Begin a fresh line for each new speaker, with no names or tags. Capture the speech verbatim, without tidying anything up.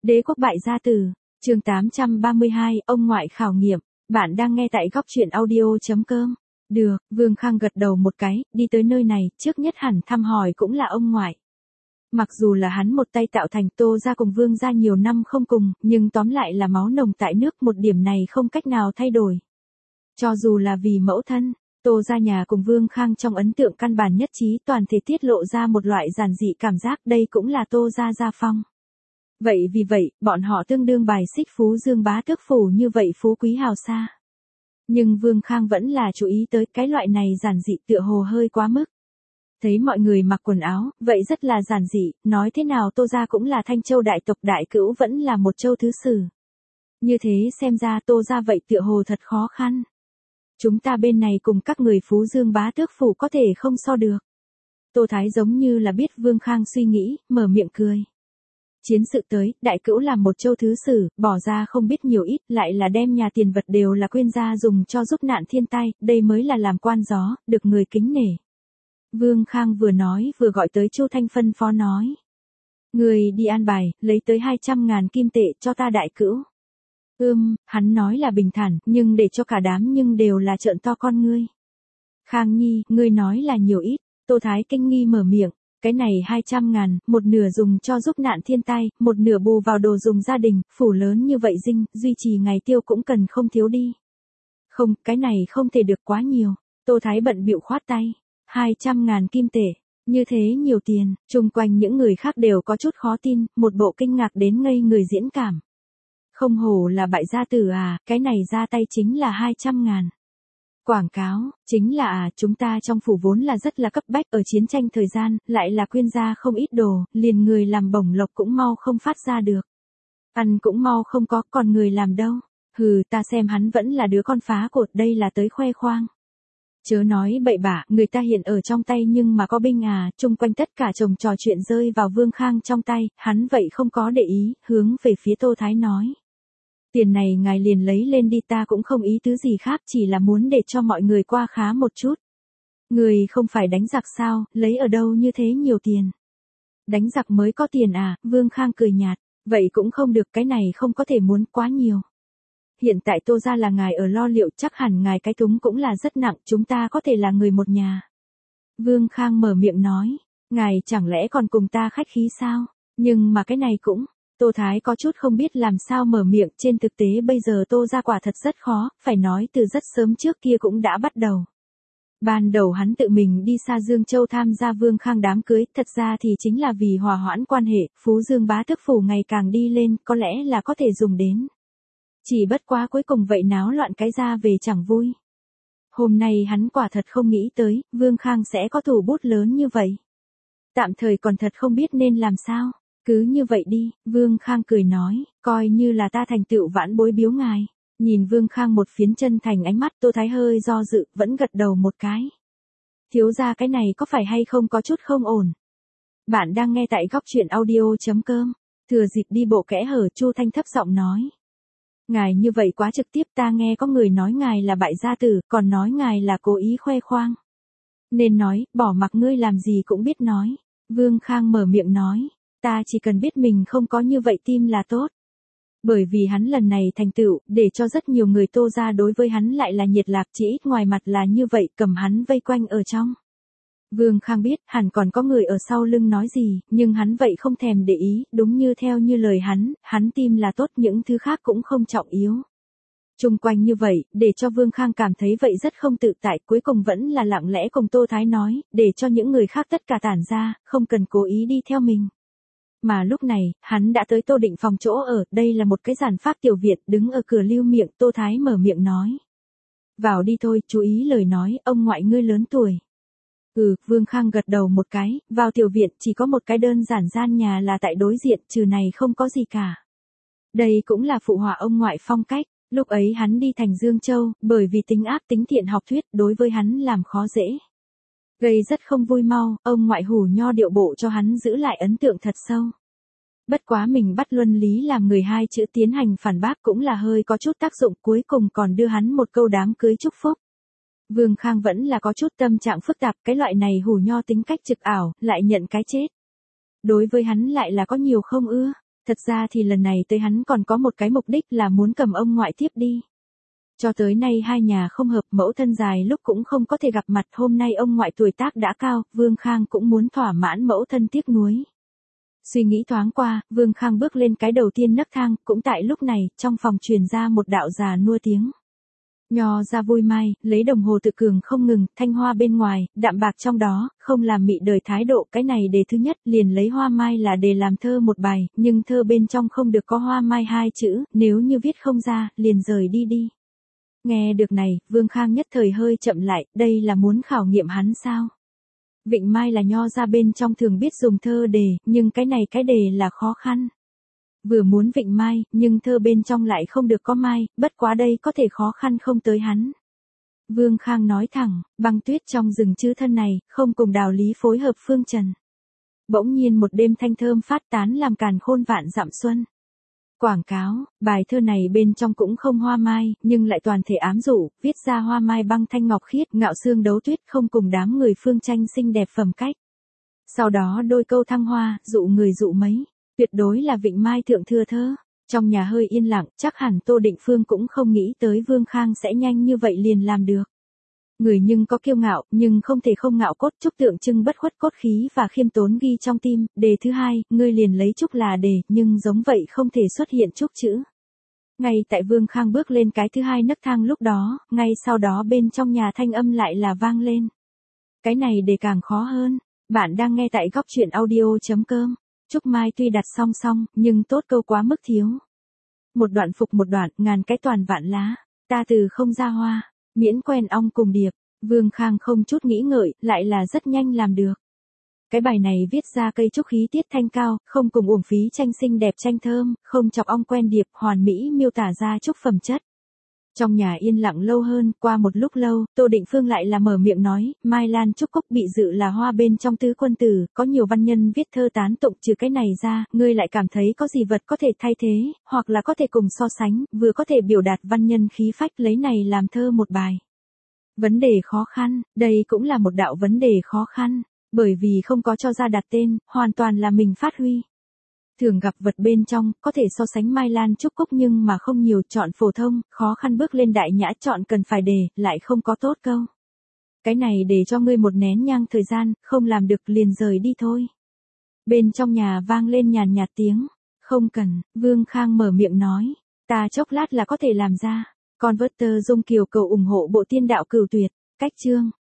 Đế quốc bại gia tử, chương tám trăm ba mươi hai, ông ngoại khảo nghiệm, bạn đang nghe tại góc truyện audio.com. Được, Vương Khang gật đầu một cái, đi tới nơi này, trước nhất hẳn thăm hỏi cũng là ông ngoại. Mặc dù là hắn một tay tạo thành Tô gia cùng Vương gia nhiều năm không cùng, nhưng tóm lại là máu nồng tại nước, một điểm này không cách nào thay đổi. Cho dù là vì mẫu thân, Tô gia nhà cùng Vương Khang trong ấn tượng căn bản nhất trí toàn thể tiết lộ ra một loại giản dị cảm giác, đây cũng là Tô gia gia phong. Vậy vì vậy, bọn họ tương đương bài xích Phú Dương bá tước phủ như vậy phú quý hào xa. Nhưng Vương Khang vẫn là chú ý tới cái loại này giản dị tựa hồ hơi quá mức. Thấy mọi người mặc quần áo, vậy rất là giản dị, nói thế nào Tô gia cũng là Thanh Châu đại tộc đại cữu vẫn là một châu thứ sử. Như thế xem ra Tô gia vậy tựa hồ thật khó khăn. Chúng ta bên này cùng các người Phú Dương bá tước phủ có thể không so được. Tô Thái giống như là biết Vương Khang suy nghĩ, mở miệng cười. Chiến sự tới, đại cữu làm một châu thứ sử, bỏ ra không biết nhiều ít, lại là đem nhà tiền vật đều là quyên gia dùng cho giúp nạn thiên tai, đây mới là làm quan gió, được người kính nể. Vương Khang vừa nói vừa gọi tới Chu Thanh phân phó nói. Người đi an bài, lấy tới hai trăm ngàn kim tệ cho ta đại cữu. Ưm, hắn nói là bình thản, nhưng để cho cả đám nhưng đều là trợn to con ngươi. Khang Nhi, ngươi nói là nhiều ít, Tô Thái kinh nghi mở miệng. Cái này hai trăm ngàn, một nửa dùng cho giúp nạn thiên tai, một nửa bù vào đồ dùng gia đình, phủ lớn như vậy dinh, duy trì ngày tiêu cũng cần không thiếu đi. Không, cái này không thể được quá nhiều. Tô Thái bận bịu khoát tay. hai trăm ngàn kim tệ, như thế nhiều tiền, chung quanh những người khác đều có chút khó tin, một bộ kinh ngạc đến ngây người diễn cảm. Không hổ là bại gia tử à, cái này ra tay chính là hai trăm ngàn. Quảng cáo, chính là à, chúng ta trong phủ vốn là rất là cấp bách ở chiến tranh thời gian, lại là quyên gia không ít đồ, liền người làm bổng lộc cũng mau không phát ra được. Ăn cũng mau không có, còn người làm đâu. Hừ, ta xem hắn vẫn là đứa con phá cột, đây là tới khoe khoang. Chớ nói bậy bạ, người ta hiện ở trong tay nhưng mà có binh à, chung quanh tất cả chồng trò chuyện rơi vào Vương Khang trong tay, hắn vậy không có để ý, hướng về phía Tô Thái nói. Tiền này ngài liền lấy lên đi, ta cũng không ý tứ gì khác, chỉ là muốn để cho mọi người qua khá một chút. Người không phải đánh giặc sao, lấy ở đâu như thế nhiều tiền. Đánh giặc mới có tiền à, Vương Khang cười nhạt, vậy cũng không được, cái này không có thể muốn quá nhiều. Hiện tại Tô gia là ngài ở lo liệu, chắc hẳn ngài cái thúng cũng là rất nặng, chúng ta có thể là người một nhà. Vương Khang mở miệng nói, ngài chẳng lẽ còn cùng ta khách khí sao, nhưng mà cái này cũng... Tô Thái có chút không biết làm sao mở miệng, trên thực tế bây giờ Tô gia quả thật rất khó, phải nói từ rất sớm trước kia cũng đã bắt đầu. Ban đầu hắn tự mình đi xa Dương Châu tham gia Vương Khang đám cưới, thật ra thì chính là vì hòa hoãn quan hệ, Phú Dương bá tước phủ ngày càng đi lên, có lẽ là có thể dùng đến. Chỉ bất quá cuối cùng vậy náo loạn cái ra về chẳng vui. Hôm nay hắn quả thật không nghĩ tới, Vương Khang sẽ có thủ bút lớn như vậy. Tạm thời còn thật không biết nên làm sao. Cứ như vậy đi, Vương Khang cười nói, coi như là ta thành tựu vãn bối biếu ngài. Nhìn Vương Khang một phiến chân thành ánh mắt, Tô Thái hơi do dự, vẫn gật đầu một cái. Thiếu gia cái này có phải hay không có chút không ổn. Bạn đang nghe tại góc truyện audio.com. Thừa dịp đi bộ kẽ hở, Chu Thanh thấp giọng nói. Ngài như vậy quá trực tiếp, ta nghe có người nói ngài là bại gia tử, còn nói ngài là cố ý khoe khoang. Nên nói, bỏ mặc ngươi làm gì cũng biết nói. Vương Khang mở miệng nói. Ta chỉ cần biết mình không có như vậy tim là tốt. Bởi vì hắn lần này thành tựu, để cho rất nhiều người Tô gia đối với hắn lại là nhiệt lạc, chỉ ít ngoài mặt là như vậy, cầm hắn vây quanh ở trong. Vương Khang biết, hẳn còn có người ở sau lưng nói gì, nhưng hắn vậy không thèm để ý, đúng như theo như lời hắn, hắn tim là tốt, những thứ khác cũng không trọng yếu. Chung quanh như vậy, để cho Vương Khang cảm thấy vậy rất không tự tại, cuối cùng vẫn là lặng lẽ cùng Tô Thái nói, để cho những người khác tất cả tản ra, không cần cố ý đi theo mình. Mà lúc này, hắn đã tới Tô Định Phòng chỗ ở, đây là một cái giản pháp tiểu viện, đứng ở cửa lưu miệng, Tô Thái mở miệng nói. Vào đi thôi, chú ý lời nói, ông ngoại ngươi lớn tuổi. Ừ, Vương Khang gật đầu một cái, vào tiểu viện chỉ có một cái đơn giản gian nhà là tại đối diện, trừ này không có gì cả. Đây cũng là phụ họa ông ngoại phong cách, lúc ấy hắn đi thành Dương Châu, bởi vì tính ác tính thiện học thuyết đối với hắn làm khó dễ. Gây rất không vui mau, ông ngoại hủ nho điệu bộ cho hắn giữ lại ấn tượng thật sâu. Bất quá mình bắt luân lý làm người hai chữ tiến hành phản bác cũng là hơi có chút tác dụng, cuối cùng còn đưa hắn một câu đám cưới chúc phúc. Vương Khang vẫn là có chút tâm trạng phức tạp, cái loại này hủ nho tính cách trực ảo, lại nhận cái chết. Đối với hắn lại là có nhiều không ưa. Thật ra thì lần này tới hắn còn có một cái mục đích là muốn cầm ông ngoại tiếp đi. Cho tới nay hai nhà không hợp, mẫu thân dài lúc cũng không có thể gặp mặt, hôm nay ông ngoại tuổi tác đã cao, Vương Khang cũng muốn thỏa mãn mẫu thân tiếc nuối. Suy nghĩ thoáng qua, Vương Khang bước lên cái đầu tiên nấc thang, cũng tại lúc này, trong phòng truyền ra một đạo già nua tiếng. Nho ra vui mai, lấy đồng hồ tự cường không ngừng, thanh hoa bên ngoài, đạm bạc trong đó, không làm mị đời thái độ, cái này đề thứ nhất, liền lấy hoa mai là đề làm thơ một bài, nhưng thơ bên trong không được có hoa mai hai chữ, nếu như viết không ra, liền rời đi đi. Nghe được này, Vương Khang nhất thời hơi chậm lại, đây là muốn khảo nghiệm hắn sao? Vịnh mai là nho ra bên trong thường biết dùng thơ đề, nhưng cái này cái đề là khó khăn. Vừa muốn vịnh mai, nhưng thơ bên trong lại không được có mai, bất quá đây có thể khó khăn không tới hắn. Vương Khang nói thẳng, băng tuyết trong rừng chữ thân này, không cùng đạo lý phối hợp phương trần. Bỗng nhiên một đêm thanh thơm phát tán làm càn khôn vạn dặm xuân. Quảng cáo, bài thơ này bên trong cũng không hoa mai, nhưng lại toàn thể ám dụ, viết ra hoa mai băng thanh ngọc khiết, ngạo xương đấu tuyết không cùng đám người phương tranh xinh đẹp phẩm cách. Sau đó đôi câu thăng hoa, dụ người dụ mấy, tuyệt đối là vịnh mai thượng thừa thơ. Trong nhà hơi yên lặng, chắc hẳn Tô Định Phương cũng không nghĩ tới Vương Khang sẽ nhanh như vậy liền làm được. Người nhưng có kiêu ngạo, nhưng không thể không ngạo cốt, Trúc tượng trưng bất khuất cốt khí và khiêm tốn ghi trong tim. Đề thứ hai, ngươi liền lấy Trúc là đề, nhưng giống vậy không thể xuất hiện Trúc chữ. Ngay tại Vương Khang bước lên cái thứ hai nấc thang lúc đó, ngay sau đó bên trong nhà thanh âm lại là vang lên. Cái này đề càng khó hơn. Bạn đang nghe tại góc truyện audio.com. Trúc mai tuy đặt song song, nhưng tốt câu quá mức thiếu. Một đoạn phục một đoạn, ngàn cái toàn vạn lá. Ta từ không ra hoa. Miễn quen ong cùng điệp, Vương Khang không chút nghĩ ngợi, lại là rất nhanh làm được. Cái bài này viết ra cây trúc khí tiết thanh cao, không cùng uổng phí tranh xinh đẹp tranh thơm, không chọc ong quen điệp, hoàn mỹ miêu tả ra trúc phẩm chất. Trong nhà yên lặng lâu hơn, qua một lúc lâu, Tô Định Phương lại là mở miệng nói, Mai Lan Trúc Cúc bị dự là hoa bên trong tứ quân tử, có nhiều văn nhân viết thơ tán tụng, trừ cái này ra, ngươi lại cảm thấy có gì vật có thể thay thế, hoặc là có thể cùng so sánh, vừa có thể biểu đạt văn nhân khí phách, lấy này làm thơ một bài. Vấn đề khó khăn, đây cũng là một đạo vấn đề khó khăn, bởi vì không có cho ra đặt tên, hoàn toàn là mình phát huy. Thường gặp vật bên trong, có thể so sánh Mai Lan Trúc Cúc nhưng mà không nhiều, chọn phổ thông, khó khăn bước lên đại nhã, chọn cần phải đề, lại không có tốt câu. Cái này để cho ngươi một nén nhang thời gian, không làm được liền rời đi thôi. Bên trong nhà vang lên nhàn nhạt tiếng, không cần, Vương Khang mở miệng nói, ta chốc lát là có thể làm ra. Con vớt tơ Dung Kiều cầu ủng hộ bộ tiên đạo Cửu Tuyệt, cách chương.